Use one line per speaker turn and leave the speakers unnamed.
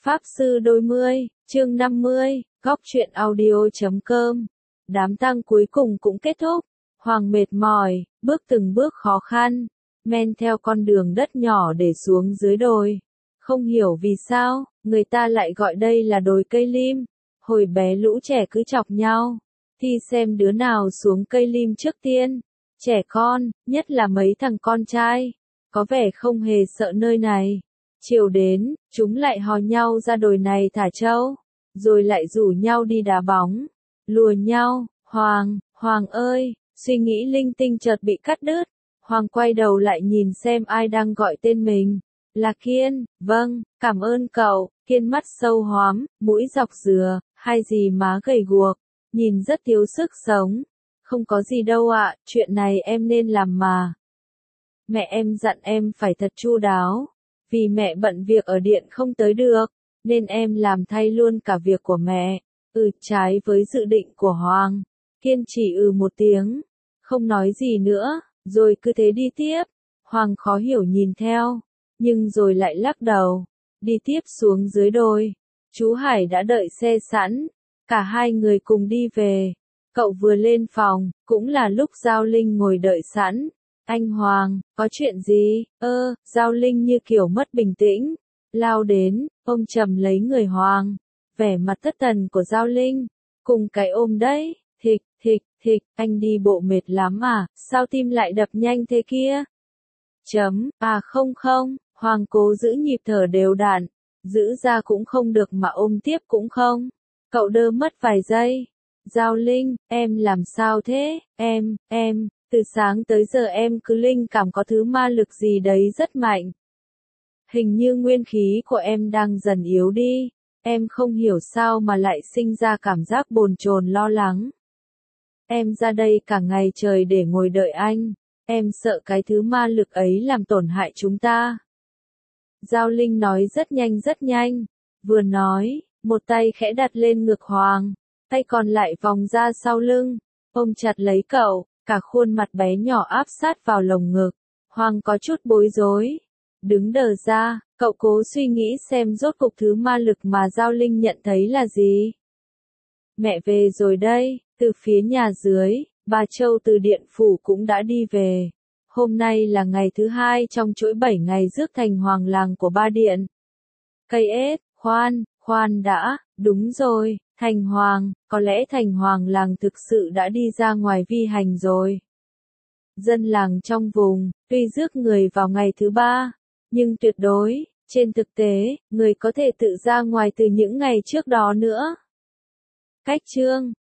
Pháp Sư Đôi Mươi, chương 50, góc truyện audio.com. Đám tang cuối cùng cũng kết thúc. Hoàng mệt mỏi, bước từng bước khó khăn, men theo con đường đất nhỏ để xuống dưới đồi. Không hiểu vì sao, người ta lại gọi đây là đồi cây lim. Hồi bé lũ trẻ cứ chọc nhau, thì xem đứa nào xuống cây lim trước tiên. Trẻ con, nhất là mấy thằng con trai, có vẻ không hề sợ nơi này. Chiều đến, chúng lại hò nhau ra đồi này thả trâu, rồi lại rủ nhau đi đá bóng, lùa nhau. Hoàng ơi, suy nghĩ linh tinh chợt bị cắt đứt. Hoàng quay đầu lại nhìn xem ai đang gọi tên mình. Là Kiên. Vâng, cảm ơn cậu. Kiên mắt sâu hoắm, mũi dọc dừa, hai dì má gầy guộc, nhìn rất thiếu sức sống. Không có gì đâu ạ, chuyện này em nên làm mà. Mẹ em dặn em phải thật chu đáo. Vì mẹ bận việc ở điện không tới được, nên em làm thay luôn cả việc của mẹ. Trái với dự định của Hoàng. Kiên chỉ một tiếng, không nói gì nữa, rồi cứ thế đi tiếp. Hoàng khó hiểu nhìn theo, nhưng rồi lại lắc đầu, đi tiếp xuống dưới đồi. Chú Hải đã đợi xe sẵn, cả hai người cùng đi về. Cậu vừa lên phòng, cũng là lúc Giao Linh ngồi đợi sẵn. Anh Hoàng, có chuyện gì? Giao Linh như kiểu mất bình tĩnh, lao đến, ôm chầm lấy người Hoàng. Vẻ mặt thất thần của Giao Linh, cùng cái ôm đấy, thịch, anh đi bộ mệt lắm à, sao tim lại đập nhanh thế kia? Không, Hoàng cố giữ nhịp thở đều đặn, giữ ra cũng không được mà ôm tiếp cũng không. Cậu đơ mất vài giây. Giao Linh, em làm sao thế? Em, từ sáng tới giờ em cứ linh cảm có thứ ma lực gì đấy rất mạnh. Hình như nguyên khí của em đang dần yếu đi. Em không hiểu sao mà lại sinh ra cảm giác bồn chồn lo lắng. Em ra đây cả ngày trời để ngồi đợi anh. Em sợ cái thứ ma lực ấy làm tổn hại chúng ta. Giao Linh nói rất nhanh. Vừa nói, một tay khẽ đặt lên ngực Hoàng, tay còn lại vòng ra sau lưng, ôm chặt lấy cậu, cả khuôn mặt bé nhỏ áp sát vào lồng ngực. Hoàng có chút bối rối, đứng đờ ra, cậu cố suy nghĩ xem rốt cục thứ ma lực mà Giao Linh nhận thấy là gì. Mẹ về rồi đây. Từ phía nhà dưới, bà Châu từ điện phủ cũng đã đi về. Hôm nay là ngày thứ 2 trong chuỗi 7 ngày rước thành hoàng làng của ba điện. Cây ết, khoan đã, đúng rồi, thành hoàng, có lẽ thành hoàng làng thực sự đã đi ra ngoài vi hành rồi. Dân làng trong vùng, tuy rước người vào ngày thứ 3, nhưng tuyệt đối, trên thực tế, người có thể tự ra ngoài từ những ngày trước đó nữa. Cách chương